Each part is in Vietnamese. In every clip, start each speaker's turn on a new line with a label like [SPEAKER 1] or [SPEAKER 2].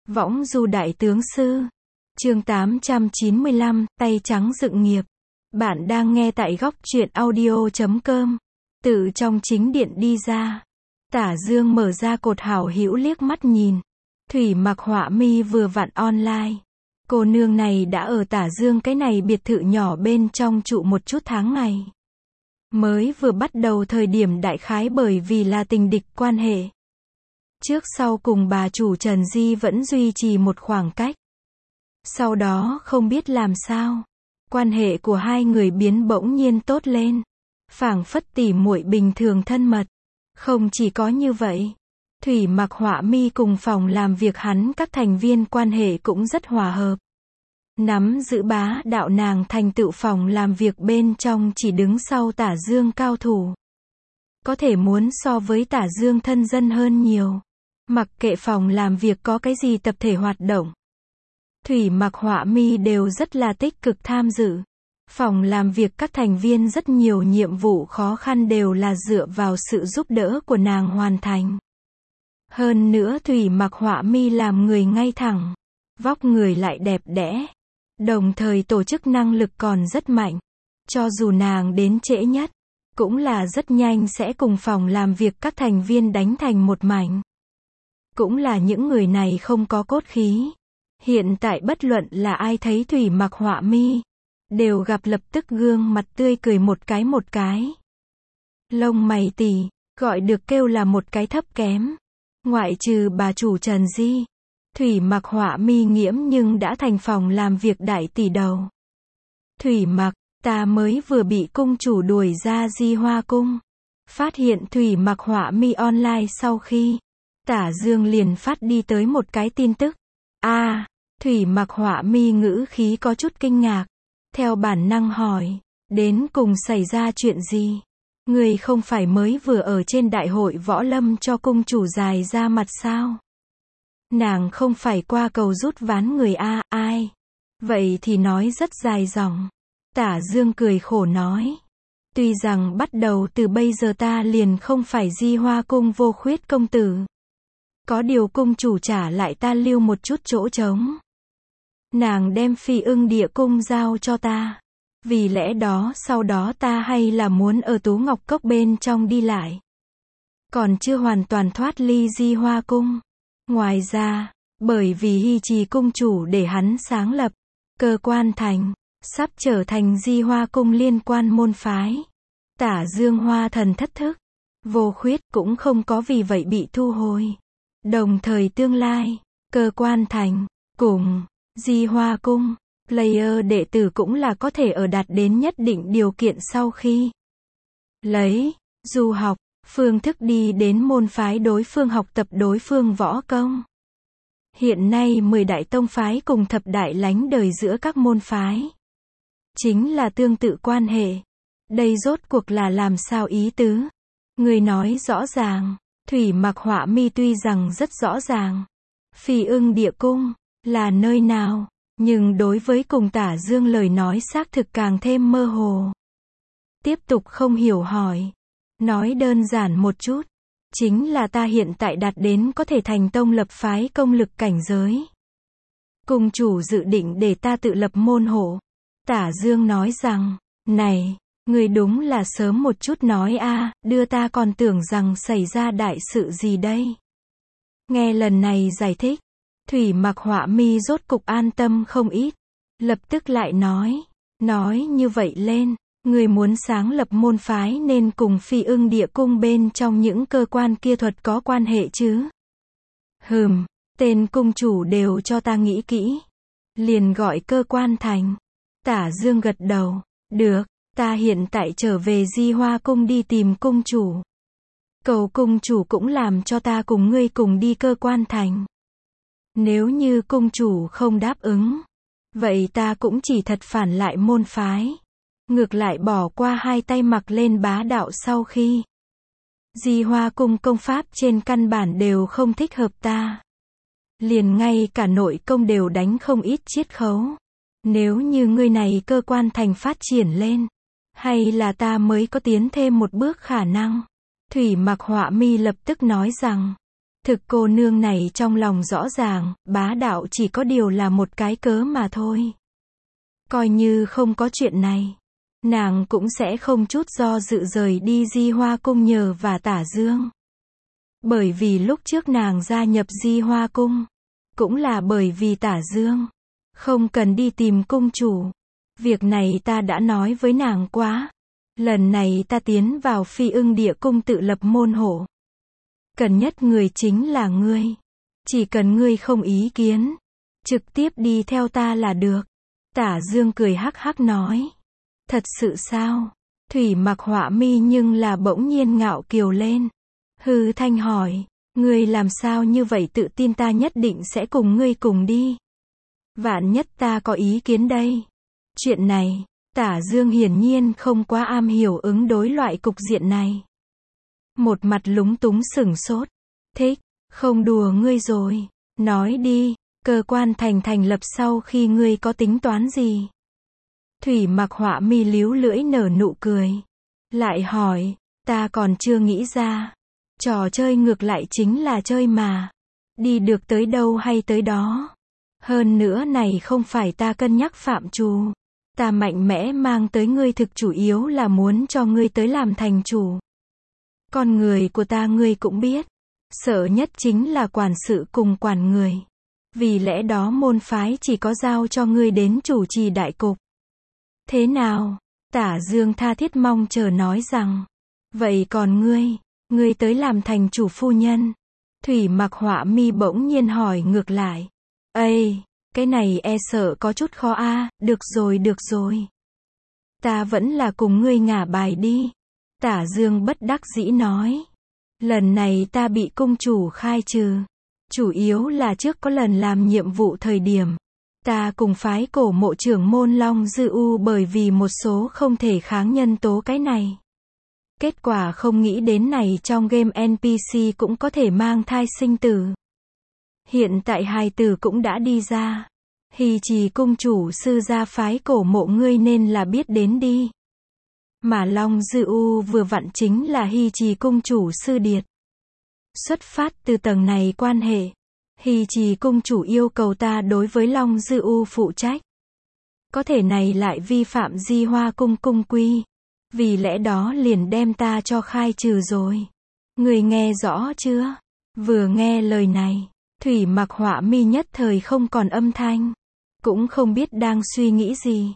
[SPEAKER 1] Võng du đại tướng sư. Chương 895, tay trắng dựng nghiệp. Bạn đang nghe tại góc truyện audio.com. Từ trong chính điện đi ra. Tả Dương mở ra cột hảo hữu liếc mắt nhìn. Thủy Mặc Họa Mi vừa vặn online. Cô nương này đã ở Tả Dương cái này biệt thự nhỏ bên trong trụ một chút tháng ngày. Mới vừa bắt đầu thời điểm đại khái bởi vì là tình địch quan hệ. Trước sau cùng bà chủ Trần Di vẫn duy trì một khoảng cách. Sau đó không biết làm sao, quan hệ của hai người biến bỗng nhiên tốt lên. Phảng phất tỉ muội bình thường thân mật. Không chỉ có như vậy, Thủy Mặc Họa Mi cùng phòng làm việc hắn các thành viên quan hệ cũng rất hòa hợp. Nắm giữ bá đạo nàng thành tựu phòng làm việc bên trong chỉ đứng sau Tả Dương cao thủ. Có thể muốn so với Tả Dương thân dân hơn nhiều. Mặc kệ phòng làm việc có cái gì tập thể hoạt động, Thủy Mặc Họa Mi đều rất là tích cực tham dự. Phòng làm việc các thành viên rất nhiều nhiệm vụ khó khăn đều là dựa vào sự giúp đỡ của nàng hoàn thành. Hơn nữa Thủy Mặc Họa Mi làm người ngay thẳng, vóc người lại đẹp đẽ, đồng thời tổ chức năng lực còn rất mạnh. Cho dù nàng đến trễ nhất, cũng là rất nhanh sẽ cùng phòng làm việc các thành viên đánh thành một mảnh. Cũng là những người này không có cốt khí. Hiện tại bất luận là ai thấy Thủy Mặc Họa Mi, đều gặp lập tức gương mặt tươi cười một cái. Lông mày tỉ, gọi được kêu là một cái thấp kém. Ngoại trừ bà chủ Trần Di, Thủy Mặc Họa Mi nghiễm nhưng đã thành phòng làm việc đại tỷ đầu. Thủy Mặc, ta mới vừa bị cung chủ đuổi ra Di Hoa cung. Phát hiện Thủy Mặc Họa Mi online sau khi, Tả Dương liền phát đi tới một cái tin tức. Thủy Mặc Họa Mi ngữ khí có chút kinh ngạc. Theo bản năng hỏi, đến cùng xảy ra chuyện gì? Người không phải mới vừa ở trên đại hội võ lâm cho cung chủ dài ra mặt sao? Nàng không phải qua cầu rút ván người ai? Vậy thì nói rất dài dòng. Tả Dương cười khổ nói. Tuy rằng bắt đầu từ bây giờ ta liền không phải Di Hoa cung vô khuyết công tử. Có điều cung chủ trả lại ta lưu một chút chỗ trống. Nàng đem Phi Ưng Địa cung giao cho ta. Vì lẽ đó sau đó ta hay là muốn ở Tú Ngọc Cốc bên trong đi lại. Còn chưa hoàn toàn thoát ly Di Hoa cung. Ngoài ra, bởi vì Hy Trì cung chủ để hắn sáng lập Cơ Quan Thành, sắp trở thành Di Hoa cung liên quan môn phái. Tả Dương Hoa thần thất thức, vô khuyết cũng không có vì vậy bị thu hồi. Đồng thời tương lai, Cơ Quan Thành, cùng Di Hoa cung, player đệ tử cũng là có thể ở đạt đến nhất định điều kiện sau khi lấy du học, phương thức đi đến môn phái đối phương học tập đối phương võ công. Hiện nay 10 đại tông phái cùng thập đại lánh đời giữa các môn phái. Chính là tương tự quan hệ. Đây rốt cuộc là làm sao ý tứ? Người nói rõ ràng. Thủy Mặc Họa Mi tuy rằng rất rõ ràng. Phi Ưng Địa cung là nơi nào? Nhưng đối với cùng Tả Dương lời nói xác thực càng thêm mơ hồ. Tiếp tục không hiểu hỏi. Nói đơn giản một chút. Chính là ta hiện tại đạt đến có thể thành tông lập phái công lực cảnh giới. Cung chủ dự định để ta tự lập môn hộ. Tả Dương nói rằng, này, người đúng là sớm một chút nói đưa ta còn tưởng rằng xảy ra đại sự gì đây. Nghe lần này giải thích, Thủy Mặc Họa Mi rốt cục an tâm không ít. Lập tức lại nói như vậy lên, người muốn sáng lập môn phái nên cùng Phi Ưng Địa cung bên trong những cơ quan kia thuật có quan hệ chứ. Tên cung chủ đều cho ta nghĩ kỹ. Liền gọi Cơ Quan Thành. Tả Dương gật đầu, được, ta hiện tại trở về Di Hoa cung đi tìm cung chủ. Cầu cung chủ cũng làm cho ta cùng ngươi cùng đi Cơ Quan Thành. Nếu như cung chủ không đáp ứng, vậy ta cũng chỉ thật phản lại môn phái. Ngược lại bỏ qua hai tay mặc lên bá đạo sau khi. Di Hoa cung công pháp trên căn bản đều không thích hợp ta. Liền ngay cả nội công đều đánh không ít chiết khấu. Nếu như ngươi này Cơ Quan Thành phát triển lên, hay là ta mới có tiến thêm một bước khả năng. Thủy Mặc Họa Mi lập tức nói rằng, Thực cô nương này trong lòng rõ ràng, bá đạo chỉ có điều là một cái cớ mà thôi. Coi như không có chuyện này, nàng cũng sẽ không chút do dự rời đi Di Hoa Cung nhờ và Tả Dương. Bởi vì lúc trước nàng gia nhập Di Hoa Cung, cũng là bởi vì Tả Dương. Không cần đi tìm cung chủ. Việc này ta đã nói với nàng quá. Lần này ta tiến vào Phi Ưng Địa Cung tự lập môn hộ. Cần nhất người chính là ngươi. Chỉ cần ngươi không ý kiến, trực tiếp đi theo ta là được. Tả Dương cười hắc hắc nói. Thật sự sao? Thủy Mặc họa mi nhưng là bỗng nhiên ngạo kiều lên. Hư thanh hỏi, ngươi làm sao như vậy tự tin ta nhất định sẽ cùng ngươi cùng đi. Vạn nhất ta có ý kiến đây. Chuyện này, Tả Dương hiển nhiên không quá am hiểu ứng đối loại cục diện này. Một mặt lúng túng sửng sốt. Thích, không đùa ngươi rồi. Nói đi, cơ quan thành lập sau khi ngươi có tính toán gì? Thủy Mặc họa mi líu lưỡi nở nụ cười. Lại hỏi, ta còn chưa nghĩ ra. Trò chơi ngược lại chính là chơi mà. Đi được tới đâu hay tới đó. Hơn nữa này không phải ta cân nhắc phạm trù. Ta mạnh mẽ mang tới ngươi thực chủ yếu là muốn cho ngươi tới làm thành chủ. Con người của ta ngươi cũng biết. Sợ nhất chính là quản sự cùng quản người. Vì lẽ đó môn phái chỉ có giao cho ngươi đến chủ trì đại cục. Thế nào? Tả Dương tha thiết mong chờ nói rằng. Vậy còn ngươi tới làm thành chủ phu nhân. Thủy Mặc họa mi bỗng nhiên hỏi ngược lại. Ây, cái này e sợ có chút khó a. Được rồi. Ta vẫn là cùng ngươi ngả bài đi. Tả Dương bất đắc dĩ nói. Lần này ta bị cung chủ khai trừ. Chủ yếu là trước có lần làm nhiệm vụ thời điểm. Ta cùng phái cổ mộ trưởng môn Long Dư U bởi vì một số không thể kháng nhân tố cái này. Kết quả không nghĩ đến này trong game NPC cũng có thể mang thai sinh tử. Hiện tại hài tử cũng đã đi ra. Hì Trì cung chủ sư gia phái cổ mộ ngươi nên là biết đến đi. Mà Long Dư U vừa vặn chính là Hì Trì cung chủ sư điệt. Xuất phát từ tầng này quan hệ, Hì Trì cung chủ yêu cầu ta đối với Long Dư U phụ trách. Có thể này lại vi phạm Di Hoa Cung cung quy. Vì lẽ đó liền đem ta cho khai trừ rồi. Người nghe rõ chưa? Vừa nghe lời này, Thủy Mặc họa mi nhất thời không còn âm thanh. Cũng không biết đang suy nghĩ gì.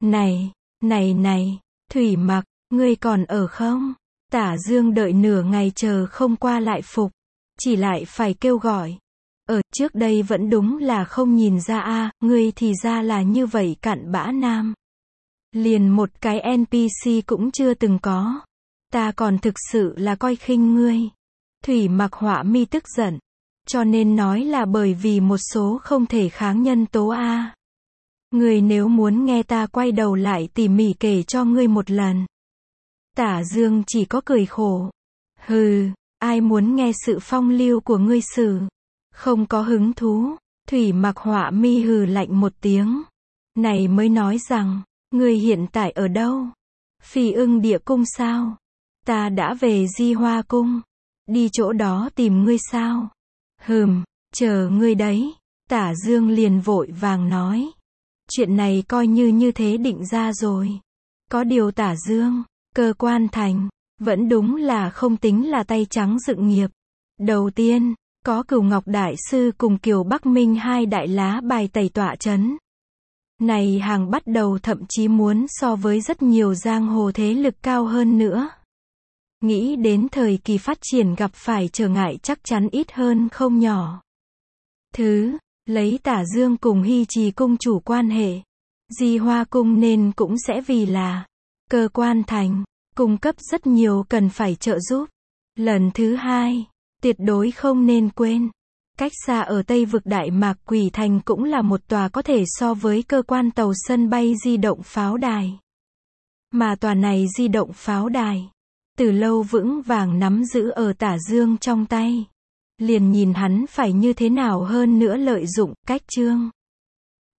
[SPEAKER 1] Này, Thủy Mặc, ngươi còn ở không? Tả Dương đợi nửa ngày chờ không qua lại phục. Chỉ lại phải kêu gọi. Ở trước đây vẫn đúng là không nhìn ra a, ngươi thì ra là như vậy cặn bã nam. Liền một cái NPC cũng chưa từng có. Ta còn thực sự là coi khinh ngươi. Thủy Mặc họa mi tức giận. Cho nên nói là bởi vì một số không thể kháng nhân tố a. Ngươi nếu muốn nghe ta quay đầu lại tỉ mỉ kể cho ngươi một lần. Tả Dương chỉ có cười khổ. Hừ, ai muốn nghe sự phong lưu của ngươi xử. Không có hứng thú. Thủy Mặc họa mi hừ lạnh một tiếng. Này mới nói rằng, ngươi hiện tại ở đâu? Phi Ưng Địa Cung sao? Ta đã về Di Hoa Cung. Đi chỗ đó tìm ngươi sao? Chờ ngươi đấy. Tả Dương liền vội vàng nói. Chuyện này coi như thế định ra rồi. Có điều Tả Dương, cơ quan thành, vẫn đúng là không tính là tay trắng dựng nghiệp. Đầu tiên, có Cửu Ngọc Đại Sư cùng Kiều Bắc Minh hai đại lá bài tẩy tọa chấn. Này hàng bắt đầu thậm chí muốn so với rất nhiều giang hồ thế lực cao hơn nữa. Nghĩ đến thời kỳ phát triển gặp phải trở ngại chắc chắn ít hơn không nhỏ. Lấy Tả Dương cùng Hì Trì cung chủ quan hệ, Di Hoa Cung nên cũng sẽ vì là cơ quan thành, cung cấp rất nhiều cần phải trợ giúp. Lần thứ hai, tuyệt đối không nên quên. Cách xa ở Tây vực Đại Mạc Quỷ Thành cũng là một tòa có thể so với cơ quan tàu sân bay di động pháo đài. Mà tòa này di động pháo đài, từ lâu vững vàng nắm giữ ở Tả Dương trong tay. Liền nhìn hắn phải như thế nào hơn nữa lợi dụng cách trương.